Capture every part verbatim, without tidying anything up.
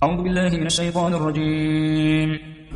أعوذ بالله من الشيطان الرجيم.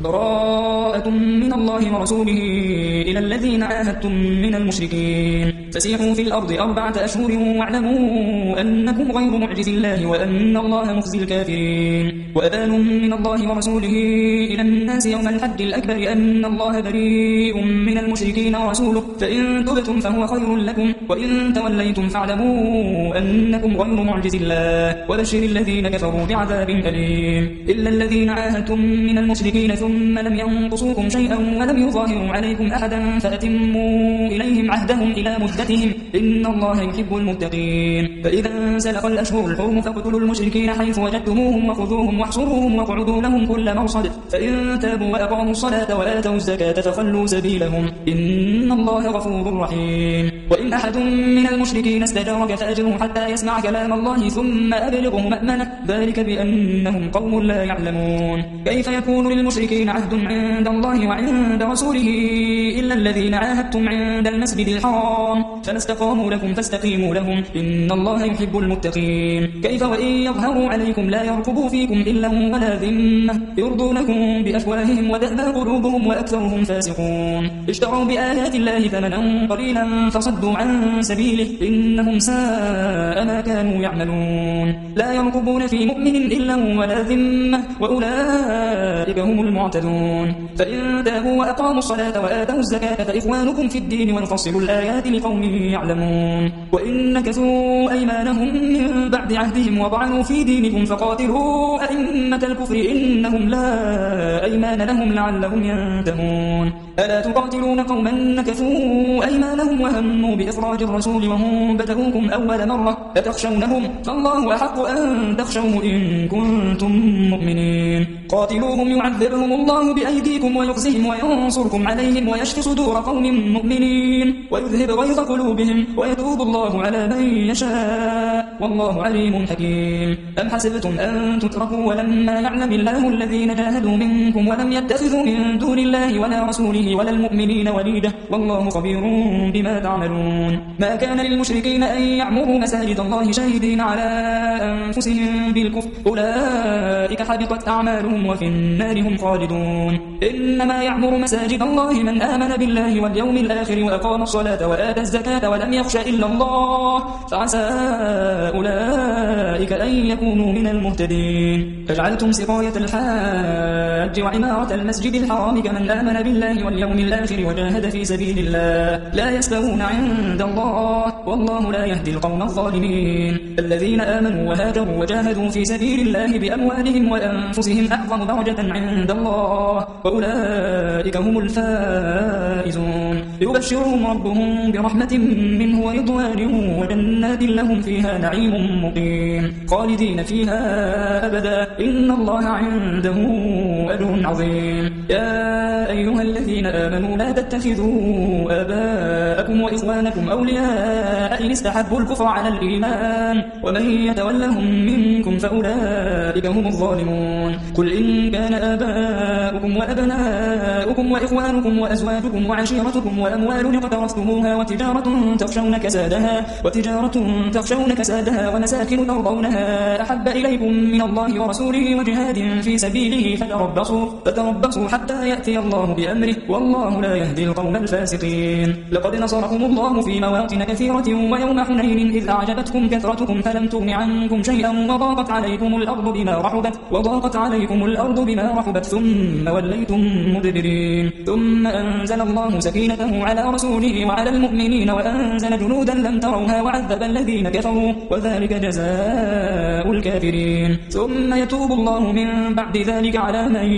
براءة من الله ورسوله إلى الذين عاهدتم من المشركين فسيحوا في الأرض أربعة أشهر واعلموا أنكم غير معجز الله وأن الله مخزي الكافرين. وأذان من الله ورسوله إلى الناس يوم الحج الأكبر أن الله بريء من المشركين ورسوله فإن تبتم فهو خير لكم وإن توليتم فاعلموا أنكم غير معجز الله وبشر الذين كفروا بعذاب أليم. إلا الذين عاهدتم من المشركين ثم لم ينقصوكم شيئا ولم يظاهروا عليكم أحدا فأتموا إليهم عهدهم إلى مدتهم إن الله يحب المتقين. فإذا انسلخ الأشهر الحرم فاقتلوا المشركين حيث وجدتموهم وخذوهم واحصروهم واقعدوا لهم كل مرصد فإن تابوا وأقاموا الصلاة وآتوا الزكاة فخلوا سبيلهم إن الله غفور رحيم. وإن أحد من المشركين استجارك فأجره حتى يسمع كلام الله ثم أبلغه مأمنه ذلك بأنهم قوم لا يعلمون. كيف يكون للمشركين عهد عند الله وعند رسوله إلا الذين عاهدتم عند المسجد الحرام فما استقاموا لكم فاستقيموا لهم إن الله يحب المتقين. كيف وإن يظهروا عليكم لا يرقبوا فيكم إلا ولا ذمة يرضونكم بأفواههم وتأبى قلوبهم وأكثرهم فاسقون. اشتروا بآيات الله ثمنا قليلا فصدوا عن سبيله إنهم ساء ما كانوا يعملون. لا يرقبون في مؤمن إلا ولا ذمة وأولئك هم المعتدون. فإن تابوا وأقاموا الصلاة وآتوا الزكاة فإخوانكم في الدين ونفصل الآيات لقوم يعلمون. وإن نكثوا أيمانهم من بعد عهدهم وطعنوا في دينكم فقاتلوا أئمة الكفر إنهم لا أيمان لهم لعلهم ينتهون. ألا تقاتلون قوما نكثوا أيمانهم وهموا بإخراج الرسول وهم بدؤوكم أول مرة أتخشونهم فالله أحق أن تخشوه إن كنتم مؤمنين. قاتلوهم يعذبهم الله بأيديكم ويخزهم وينصركم عليهم ويشفي صدور قوم مؤمنين ويذهب غيظ قلوبهم ويتوب الله على من يشاء والله عليم حكيم. أم حسبتم أن تتركوا ولما يعلم الله الذين جاهدوا منكم ولم يتخذوا من دون الله ولا رسوله ولا المؤمنين وليدا والله خبير بما تعملون. ما كان للمشركين أن يعمروا مساجد الله شاهدين على أنفسهم بالكفر أولئك حبطت أعمالهم وفي النار هم خالدون. إنما يعمر مساجد الله من آمن بالله واليوم الآخر وأقام الصلاة وآتى الزكاة ولم يخش إلا الله فعسى أولئك أن يكونوا من المهتدين. فجعلتم سقاية الحاج وعمارة المسجد الحرام كمن آمن بالله واليوم الآخر وجاهد في سبيل الله لا يستوون عند الله والله لا يهدي القوم الظالمين. الذين آمنوا وهاجروا وجاهدوا في سبيل الله بأموالهم وأنفسهم أعظم درجة عند الله وأولئك هم الفائزون. يبشرهم ربهم برحمة منه ورضوان وجنات لهم فيها نعيم مقيم خالدين فيها أبدا إن الله عنده أجر عظيم. يا أيها الذين آمنوا لا تتخذوا آباءكم وإخوانكم أولياء إن استحبوا الكفر على الإيمان ومن يتولهم منكم فأولئك هم الظالمون. قل إن كان آباؤكم وأبناؤكم وإخوانكم وأزواجكم وعشيرتكم وأموال اقترفتموها وتجارة تخشون كسادها وتجارة تخشون كسادها ومساكن ترضونها أحب إليكم من الله ورسوله وجهاد في سبيله فتربصوا فتربصوا حتى يأتي الله بأمره والله لا يهدي القوم الفاسقين. لقد نصركم الله في مواطن كثيرة ويوم حنين إذ أعجبتكم كثرتكم فلم تغن عنكم شيئا وضاقت عليكم الأرض بما رحبت وضاقت عليكم الأرض بما رحبت ثم وليتم مدبرين. ثم أنزل الله سكينته على رسوله وعلى المؤمنين وأنزل جنودا لم تروها وعذب الذين كفروا وذلك جزاء الكافرين. ثم يتوب الله من بعد ذلك على من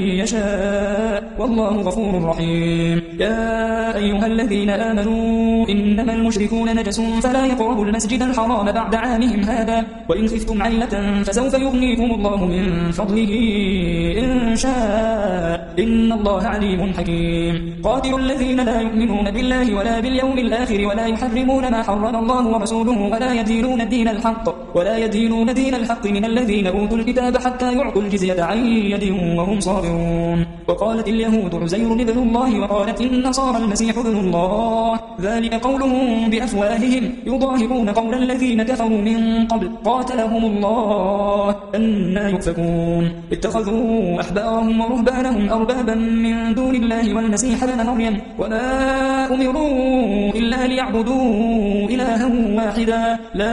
يشاء والله غفور رحيم. يا أيها الذين آمنوا إنما المشركون نجس فلا يقربوا المسجد الحرام بعد عامهم هذا وإن خفتم عيلة فسوف يغنيكم الله من فضله إن شاء إن الله عليم حكيم. قاتلوا الذين لا يؤمنون بالله ولا باليوم الآخر ولا يحرمون ما حرم الله ورسوله ولا يدينون دين الحق ولا يدينون دين الحق من الذين أوتوا الكتاب حتى يعطوا الجزية عن يد وهم صاغرون. وقالت اليهود عزير ابن الله وقالت النصارى المسيح ابن الله ذلك قولهم بأفواههم يضاهئون قول الذين كفروا من قبل قاتلهم الله أنى يؤفكون اتخذوا أحبارهم ورهبانهم أربابا من دون الله والمسيح ابن مريم وما أمروا إلا ليعبدوا إلها واحدا لا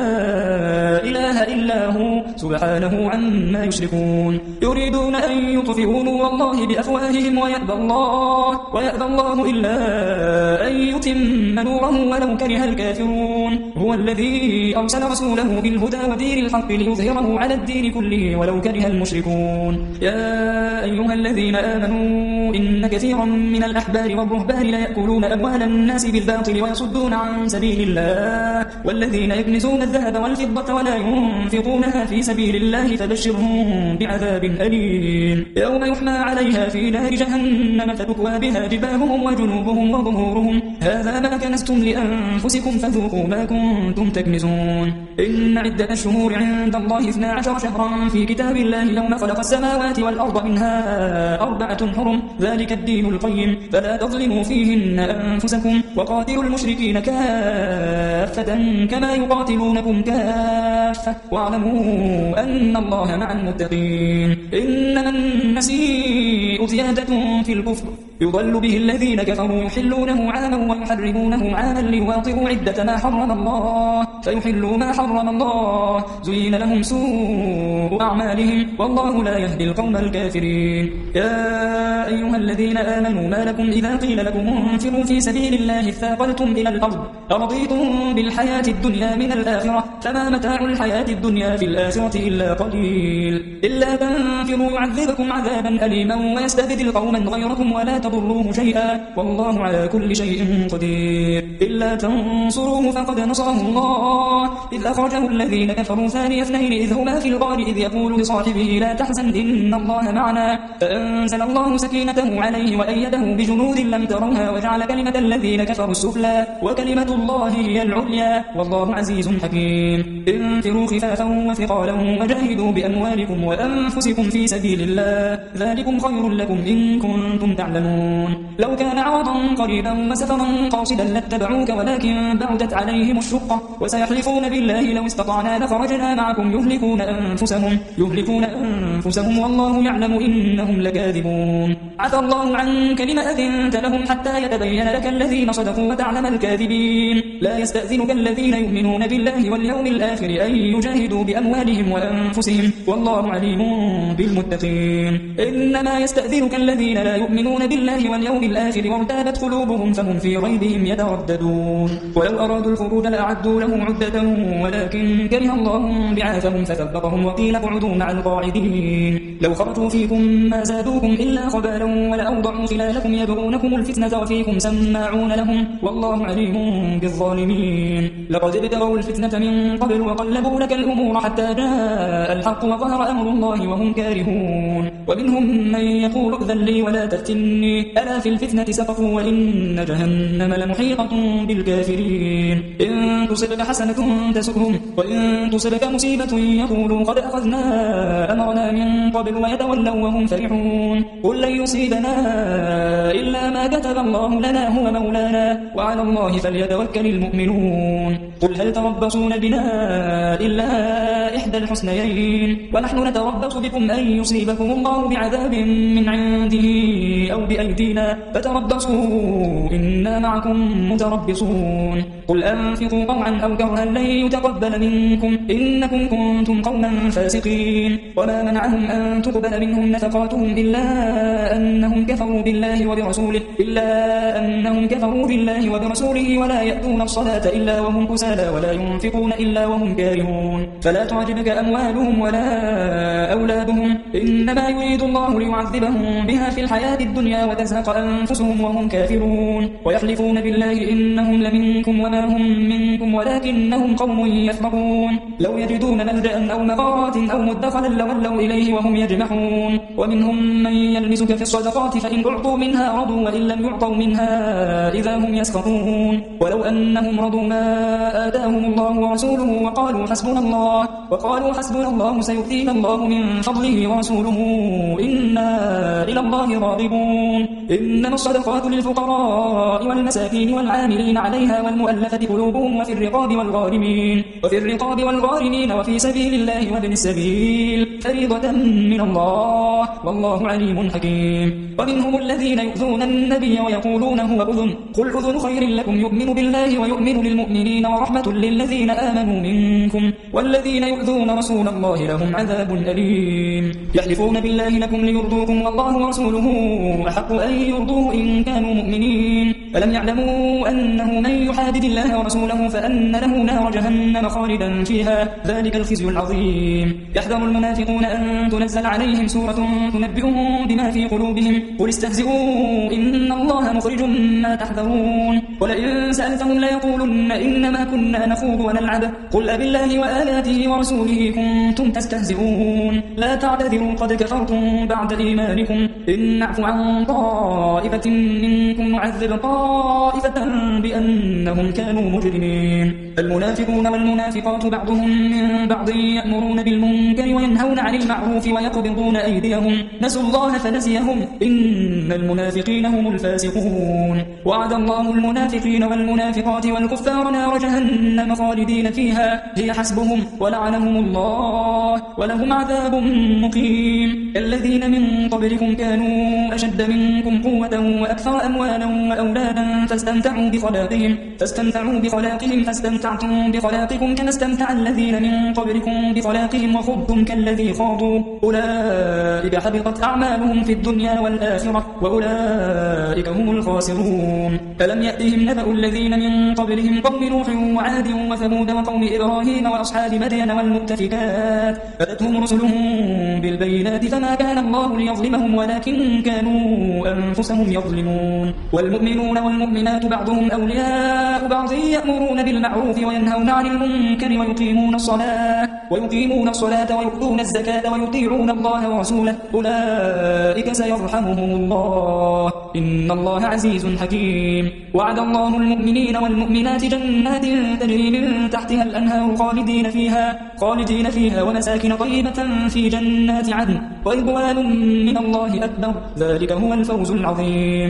إله إلا هو سبحانه عما يشركون يريدون أن يطفئوا نور الله بأفواههم ويأبى الله ويأبى الله إلا أن يتم نوره ولو كره الكافرون هو الذي أرسل رسوله بالهدى ودين الحق ليظهره على الدين كله ولو كره المشركون يا أيها الذين آمنوا إن كثيرا من الأحبار والرهبان ليأكلون أموال الناس بالباطل ويصدون عن سبيل الله والذين يكنزون الذهب والفضة ولا ينفقونها في سبيل الله فبشرهم بعذاب أليم يوم يحمى عليها في نار جهنم فتكوى بها جباههم وجنوبهم وظهورهم هذا ما كنزتم لأنفسكم فذوقوا ما كنتم تكنزون إن عدة الشهور عند الله اثنا عشر شهرا في كتاب الله يوم خلق السماوات والأرض منها أربعة حرم ذلك الدين القيم فلا تظلموا فيهن أنفسكم وقاتلوا المشركين كافة كما يقاتلونكم كافة واعلموا أن الله مع المتقين إنما النسيء زيادة في الكفر يضل به الذين كفروا يحلونه عاما ويحرمونه عاما ليواطئوا عدة ما حرم الله فيحلوا ما حرم الله زين لهم سوء أعمالهم والله لا يهدي القوم الكافرين يا أيها الذين آمنوا ما لكم إذا قيل لكم انفروا في سبيل الله اثاقلتم إلى الأرض أرضيتم بالحياة الدنيا من الآخرة فما متاع الحياة الدنيا في الآخرة إلا قليل إلا تنفروا يعذبكم عذابا أليما ويستبدل قوما غيركم ولا تضروه شيئا والله على كل شيء قدير إلا تنصروه فقد نصره الله إذ أخرجه الذين كفروا ثاني اثنين إذ هما في الغار إذ يقول لصاحبه لا تحزن إن الله معنا فأنزل الله سكينته عليه وأيده بجنود لم تروها وجعل كلمة الذين كفروا السفلى وكلمة الله هي العليا والله عزيز حكيم انفروا خفافا وثقالا وجاهدوا بأموالكم وأنفسكم في سبيل الله ذلكم خير لكم إن كنتم تعلمون لو كان عرضا قريبا وسفرا قاصدا لاتبعوك ولكن بعدت عليهم الشقة وسيحلفون بالله لو استطعنا لخرجنا معكم يهلكون أنفسهم يهلكون أنفسهم والله يعلم إنهم لكاذبون عفى الله عنك لما أذنت لهم حتى يتبين لك الذين صدقوا وتعلم الكاذبين لا يستأذنك الذين يؤمنون بالله واليوم الآخر أن يجاهدوا بأموالهم وأنفسهم والله عليم بالمتقين إنما يستأذنك الذين لا يؤمنون بالله واليوم الآخر وارتابت قلوبهم فهم في ريبهم يترددون ولو أرادوا الخروج لأعدوا له عدة ولكن كره الله بعاثهم فثبطهم وقيل اقعدوا مع القاعدين لو خرجوا فيكم ما زادوكم إلا خبالا ولأوضعوا خلالكم يبغونكم الفتنة وفيكم سماعون لهم والله عليم بالظالمين لقد ابتغوا الفتنة من قبل وقلبوا لك الأمور حتى جاء الحق وظهر أمر الله وهم كارهون ومنهم من يقول ائذن لي ولا تفتني ألا في الفتنة سقطوا وإن جهنم لمحيطة بالكافرين إن تصبك حسنة تسؤهم وإن تصبك مصيبة يقولوا قد أخذنا أمرنا من قبل ويتولوا وهم فرحون قل لن يصيبنا إلا ما كتب الله لنا هو مولانا وعلى الله فليتوكل المؤمنون قل هل تربصون بنا إلا إحدى الحسنيين ونحن نتربص بكم أن يصيبكم الله بعذاب من عنده أو بأيدينا فتربصوا إنا معكم متربصون قل أنفقوا طوعا أو كرها لن يتقبل منكم إنكم كنتم قوما فاسقين وما منعهم أن تقبل منهم نفقاتهم إلا أنهم كفروا بالله وبرسوله إلا أنهم كفروا بالله وبرسوله ولا يأتون الصلاة إلا وهم كسالى ولا ينفقون إلا وهم كارهون فلا تعجبك أموالهم ولا أولادهم إنما يريد الله ليعذبهم بها في الحياة الدنيا وتزهق أنفسهم وهم كافرون ويحلفون بالله إنهم لمنكم وما هم منكم ولكنهم قوم يفرقون لو يجدون ملجأ أو مغارات أو مدخلا لولوا إليه وهم يجمحون ومنهم من يلمسك في الصدقات فإن أعطوا منها رضوا وإن لم يعطوا منها إذا هم يسخطون ولو أنهم رضوا ما آتاهم الله ورسوله وقالوا حسبنا الله وقالوا حسبنا الله سيؤتينا الله من فضله ورسوله ورسوله إنا إلى الله راغبون إنما الصدقات للفقراء والمساكين والعاملين عليها والمؤلفة قلوبهم وفي الرقاب والغارمين وفي الرقاب والغارمين وفي سبيل الله وابن السبيل فريضة من الله والله عليم حكيم ومنهم الذين يؤذون النبي ويقولون هو أذن قل أذن خير لكم يؤمن بالله ويؤمن للمؤمنين ورحمة للذين آمنوا منكم والذين يؤذون رسول الله لهم عذاب أليم يحلفون بالله لكم ليرضوكم والله ورسوله أحق أن يرضوه إن كانوا مؤمنين ألم يعلموا أنه من يحادد الله ورسوله فأن له نار جهنم خالدا فيها ذلك الخزي العظيم يحذر المنافقون أن تنزل عليهم سورة تنبئهم بما في قلوبهم قل استهزئوا إن الله مخرج ما تحذرون ولئن سألتهم ليقولن إنما كنا نخوض ونلعب قل أبالله وآياته ورسوله كنتم تستهزئون لا تعتذروا قد كفرتم بعد إيمانكم إن نعفو عن طائفة منكم نعذب طائفة بأنهم كانوا مجرمين المنافقون والمنافقات بعضهم من بعض يأمرون بالمنكر وينهون عن المعروف ويقبضون أيديهم نسوا الله فنسيهم إن المنافقين هم الفاسقون وعد الله المنافقين والمنافقات والكفار نار جهنم خالدين فيها هي حسبهم ولعنهم الله ولهم عذاب مقيم الذين من قبلكم كانوا أشد منكم قوة وأكثر أموالا وأولادا فاستمتعوا بخلاقهم فاستمتعوا بخلاقهم فاستمتعتم بخلاقكم كما استمتع الذين من قبلكم بخلاقهم وخضتم كالذي خاضوا أولئك حبطت أعمالهم في الدنيا والآخرة وأولئك هم الخاسرون ألم يأتهم نبأ الذين من قبلهم قوم نوح وعاد وثمود وقوم إبراهيم وأصحاب مدين والمؤتفكات أتتهم رسلهم بالبينات فما كان الله ليظلمهم ولكن كانوا أنفسهم يظلمون والمؤمنون والمؤمنات بعضهم أولياء بعض يأمرون بالمعروف وينهون عن المنكر ويقيمون الصلاة ويقيمون الصلاة ويؤتون الزكاة ويطيعون الله ورسوله أولئك سيرحمهم الله إن الله عزيز حكيم وعد الله المؤمنين والمؤمنات جنات تجري من تحتها الأنهار خالدين فيها خالدين فيها ومساكن طيبة في جنات عدن ورضوان من الله أكبر ذلك هو الفوز العظيم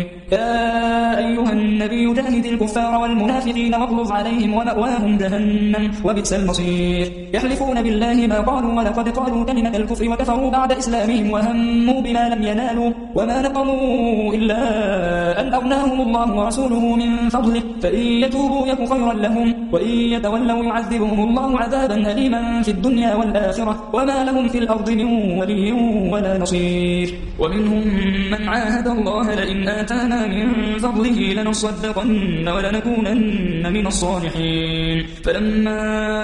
يا أيها النبي جاهد الكفار والمنافقين واغلظ عليهم ومأواهم جهنم وبئس المصير يحلفون بالله ما قالوا ولقد قالوا كلمة الكفر وكفروا بعد إسلامهم وهموا بما لم ينالوا وما نقموا إلا أن أغناهم الله ورسوله من فضله فإن يتوبوا يك خيرا لهم وإن يتولوا يعذبهم الله عذابا أليما في الدنيا والآخرة وما لهم في الأرض من ولي ولا نصير ومنهم من عاهد الله لئن آتانا من فضله لنصدقن ولنكونن من الصالحين فلما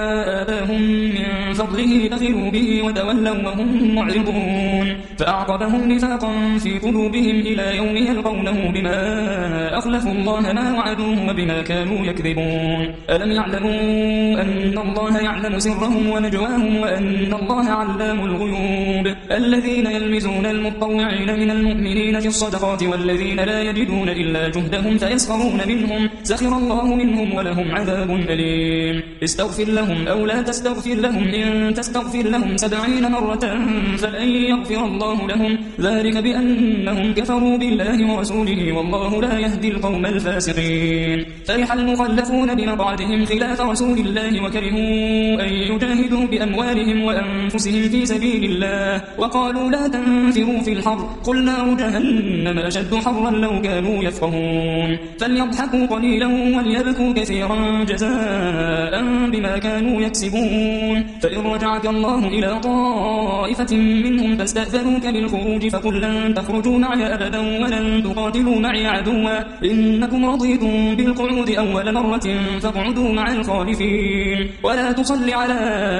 آتاهم من فضله بخلوا به وتولوا وهم معرضون فأعقبهم نفاقا في قلوبهم إلى يوم يلقونه بما أخلفوا الله ما وعدوه وبما كانوا يكذبون ألم يعلموا أن الله يعلم سرهم ونجواهم وأن الله علام الغيوب الذين يلمزون المطوعين من المؤمنين في الصدقات والذين لا يجدون إلا جهدهم فيسخرون منهم سخر الله منهم ولهم عذاب أليم استغفر لهم أو لا تستغفر لهم إن تستغفر لهم سبعين مرة فلن يغفر الله لهم ذلك بأنهم كفروا بالله ورسوله والله لا يهدي القوم الفاسقين فرح المخلفون بمقعدهم خلاف رسول الله وكرهوا أن يجاهدوا بأموالهم وأنفسهم في سبيل الله وقالوا لا تنفروا في الحر قل نار جهنم أشد حرا لو كانوا يفقهون فليضحكوا قليلا وليبكوا كثيرا جزاء بما كانوا يكسبون فإن رجعك الله إلى طائفة منهم فاستأذنوك للخروج فقل لن تخرجوا معي أبدا ولن تقاتلوا معي عدوا إنكم رضيتم بالقعود أول مرة فاقعدوا مع الخالفين ولا تصل على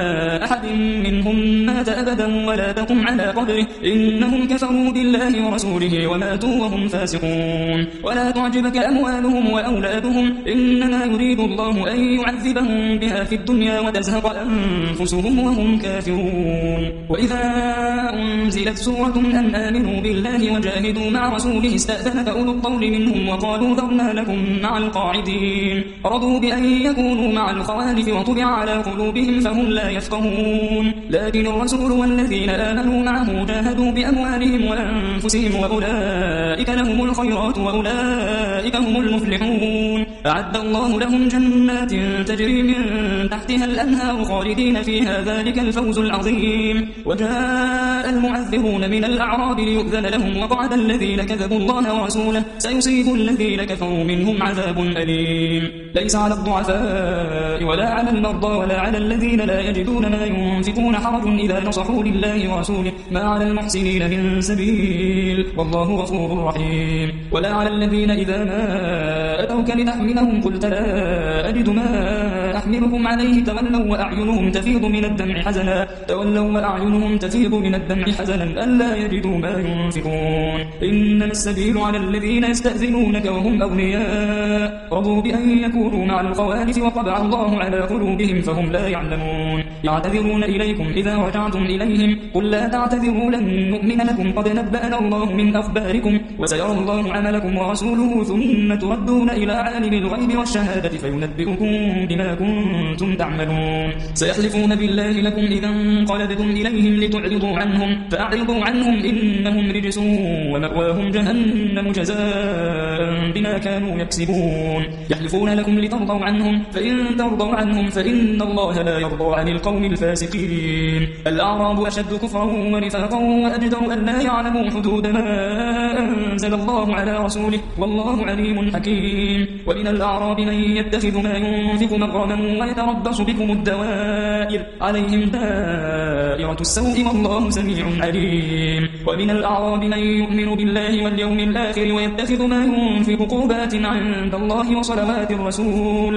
أحد منهم مات أبدا ولا تقم على قبره إنهم كفروا بالله ورسوله وماتوا وهم فاسقون ولا تعجبك أموالهم وأولادهم إنما يريد الله أن يعذبهم بها في الدنيا وتزهق أنفسهم وهم كافرون وإذا أنزل أنزلت سورة أن آمنوا بالله وجاهدوا مع رسوله استأذنك أولو الطول منهم وقالوا ذرنا لكم مع القاعدين رضوا بأن يكونوا مع الخوالف وطبع على قلوبهم فهم لا يفقهون لكن الرسول والذين آمنوا معه جاهدوا بأموالهم وأنفسهم وأولئك لهم الخيرات وأولئك هم المفلحون أعد الله لهم جنات تجري من تحتها الأنهار خالدين فيها ذلك الفوز العظيم وجاء المعذرون من الأعراب ليؤذن لهم وقعد الذين كذبوا الله ورسوله سيصيب الذين كفروا منهم عذاب أليم ليس على الضعفاء ولا على المرضى ولا على الذين لا يجدون ما ينفقون حرج إذا نصحوا لله ورسوله ما على المحسنين من سبيل والله غفور رحيم ولا على الذين إذا ما أتوك لتحملهم قلت لا أجد ما أحملكم عليه تولوا وأعينهم تفيض من الدمع حزنا تولوا وأعينهم تفيض من الدمع حزنا ألا يجدوا ما ينفقون إنما السبيل على الذين يستأذنونك وهم أغنياء رضوا بأن يكونوا مع الخوالف وطبع الله على قلوبهم فهم لا يعلمون يعتذرون إليكم إذا رجعتم إليهم قل لا تعتذروا لن نؤمن لكم قد نبأنا الله من أخباركم وسيرى الله عملكم ورسوله ثم تردون إلى عالم الغيب والشهادة فينبئكم بما كنتم تعملون سيحلفون بالله لكم إذا انقلبتم إليهم لتعرضوا عنهم فأعرضوا عنهم إنهم رجس ومأواهم جهنم جزاء بما كانوا يكسبون يحلفون لكم لترضوا عنهم فإن ترضوا عنهم فإن الله لا يرضى عن القوم الفاسقين الأعراب أشد كفرا ونفاقا وأجدر أن لا يعلموا حدود ما أنزل الله على رسوله والله عليم حكيم ومن الأعراب من يتخذ ما ينفق مغرما ويتربص بكم الدوائر عليهم دائرة السوء والله سميع عليم ومن الأعراب من يؤمن بالله واليوم الآخر ويتخذ ما ينفق قربات عند الله وصلوات الرسول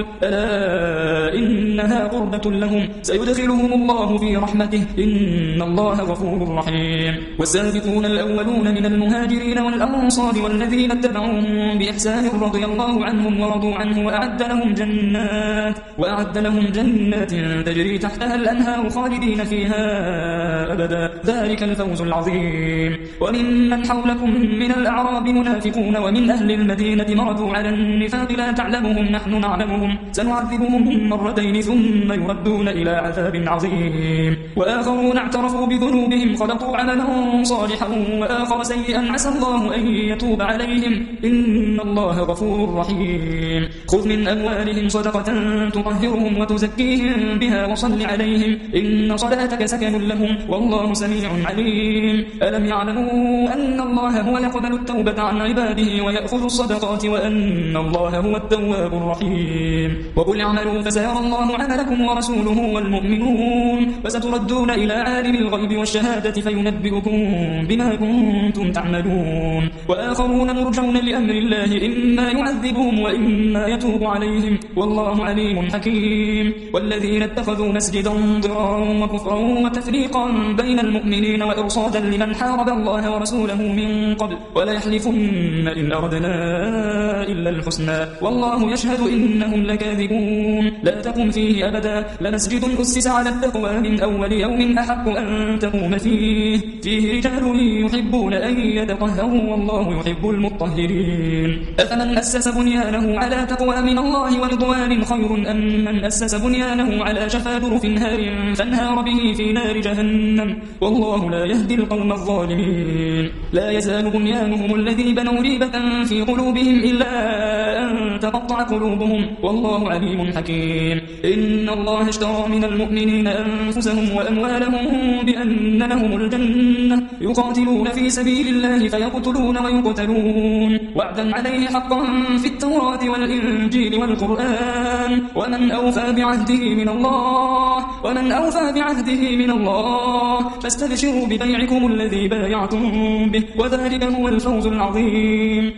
ألا إنها قربة لهم سيدخلهم الله في رحمته إن الله غفور رحيم والسابقون الأولون من المهاجرين والأنصار والذين اتبعوهم بإحسان رضي الله عنهم ورضوا عنه وأعد لهم جنات وأعد لهم جنات تجري تحتها الأنهار خالدين فيها أبدا ذلك الفوز العظيم وممن حولكم من الأعراب منافقون ومن أهل المدينة مرضوا على النفاق لا تعلمهم نحن نعلمهم سنعذبهم مرتين ثم يردون إلى عذاب عظيم وآخرون اعترفوا بذنوبهم خلطوا عملا صالحا وآخر سيئا عسى الله أن يتوب عليهم إن الله غفور رحيم خذ من أموالهم صدقة تطهرهم وتزكيهم بها وصل عليهم إن صلاتك سكن لهم والله سميع عليم ألم يعلموا أن الله هو يقبل التوبة عن عباده ويأخذ الصدقات وأن الله هو التواب الرحيم وقل اعملوا فسيرى الله عملكم ورسوله والمؤمنون وستردون إلى عالم الغيب والشهادة فينبئكم بما كنتم تعملون وآخرون مرجون لأمر الله إما يعذبهم وإما يتوب عليهم والله عليم حكيم والذين اتخذوا مسجدا ضرارا وكفرا وتفريقا بين المؤمنين وإرصادا لمن حارب الله ورسوله من قبل ولا يحلفن إن أردنا إلا الحسنى والله يشهد إنهم لكاذبون لا تقم فيه أبدا لمسجد أسس على التقوى من أول يوم أحق أن تقوم فيه فيه رجال يحبون أن يتطهروا والله يحب المطهرين أفمن أسس بنيانه على تقوى من الله ورضوان خير أم من أسس بنيانه على شفا جرف هار فانهار به في نار جهنم والله لا يهدي القوم الظالمين لا يزال بنيانهم الذي بنوا ريبة في قلوبهم إلا أن تقطع قلوبهم والله عليم حكيم إن الله اشترى من المؤمنين أنفسهم وأموالهم بأن لهم الجنة يقاتلون في سبيل الله فيقتلون ويقتلون وعدا عليه حقا في التوراة والإنجيل والقرآن ومن أوفى بعهده من الله ومن أوفى بعهده من الله فاستبشروا ببيعكم الذي بايعتم به وذلك هو الفوز العظيم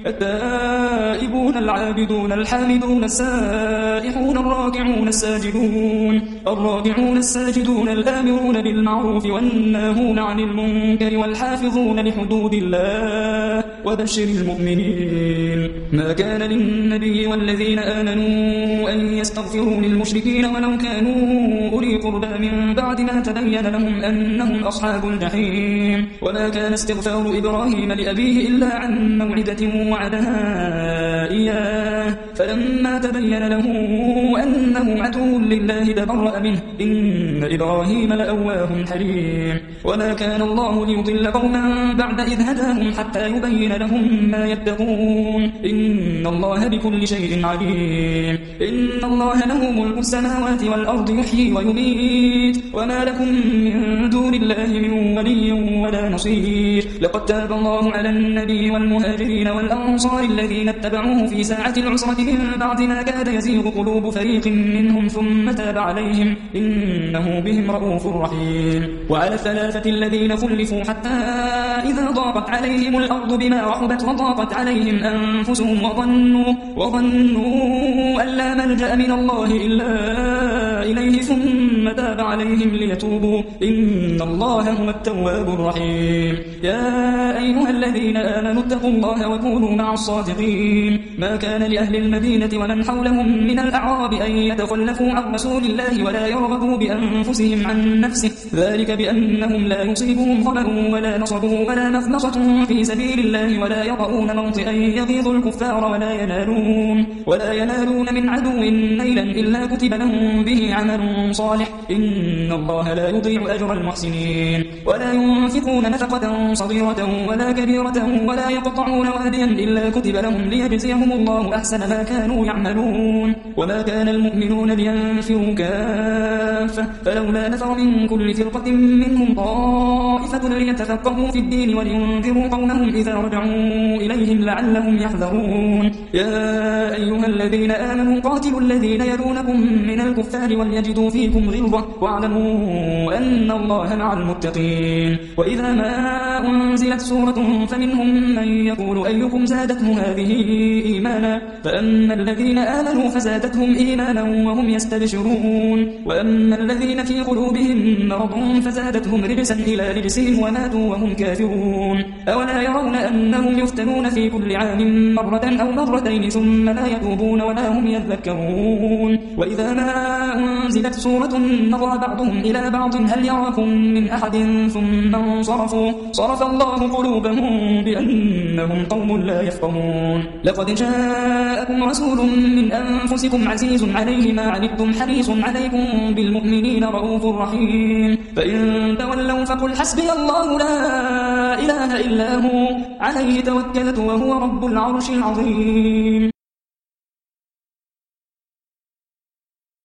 التائبون العابدون الحامدون السائحون الراكعون الساجدون الراكعون الساجدون الآمرون بالمعروف والناهون عن المنكر والحافظون لحدود الله وبشر المؤمنين ما كان للنبي والذين آمنوا أن يستغفروا للمشركين ولو كانوا أولي قربى من بعد ما تبين لهم أنهم أصحاب الجحيم وما كان استغفار إبراهيم لأبيه إلا عن موعدة وعدها إياه فلما تبين له أنه عدو لله تبرأ منه إن إبراهيم لأواه حليم وما كان الله ليضل قوما بعد إذ هداهم حتى يبين لهم ما يتقون إن الله بكل شيء عليم إن الله له ملك السماوات والأرض يحيي ويميت وما لكم من دون الله من ولي ولا نصير لقد تاب الله على النبي والمهاجرين والأنصار الذين اتبعوه في ساعة العسرة من بعد ما كاد يزيغ قلوب فريق منهم ثم تاب عليهم إنه بهم رؤوف رحيم وعلى الثلاثة الذين خلفوا حتى إذا ضاقت عليهم الأرض بما رحبت وضاقت عليهم أنفسهم وظنوا, وظنوا أن لا ملجأ من الله إلا إليه ثم تاب عليهم ليتوبوا إن الله هو التواب الرحيم يا أيها الذين آمنوا اتقوا الله وكونوا مع الصادقين ما كان لأهل المدينة ومن حولهم من الأعراب أن يتخلفوا عن رسول الله ولا يرغبوا بأنفسهم عن نفسه ذلك بأنهم لا يصيبهم ظمأ ولا نصب ولا مخمصة في سبيل الله ولا يطؤون موطئا يغيظ الكفار ولا ينالون ولا ينالون من عدو نيلا إلا كتب لهم به عمل صالح إن الله لا يضيع أجر المحسنين ولا ينفقون نفقة صغيرة ولا كبيرة ولا يقطعون واديا إلا كتب لهم ليجزيهم الله أحسن ما كانوا يعملون وما كان المؤمنون لينفروا كافة فلولا نفر من كل فرقة منهم طائفة ليتفقهوا في الدين ولينذروا قومهم إذا رجعوا إليهم لعلهم يحذرون يا أيها الذين آمنوا قاتلوا الذين يلونكم من الكفار وليجدوا فيكم غلظة واعلموا أن الله مع المتقين وإذا ما أنزلت سورة فمنهم من يقول أيكم زادته هذه إيمانا فأما الذين آمنوا فزادتهم إيمانا وهم يستبشرون وأما الذين في قلوبهم مرض فزادتهم رجسا إلى رجسهم وماتوا وهم كافرون أولا يرون أنهم يفتنون في كل عام مرة أو مرتين ثم لا يتوبون ولا هم يذكرون وإذا ما أنزلت سورة نظر بعضهم إلى بعض هل يراكم من أحد ثم انصرفوا صرف الله قلوبهم بأنهم قوم لا يفقهون لقد جاءكم رسول من أنفسكم عزيز عليه ما عنتم حريص عليكم بالمؤمنين رؤوف رحيم فإن تولوا فقل حسبي الله لا إله إلا هو عليه توكلت وهو رب العرش العظيم.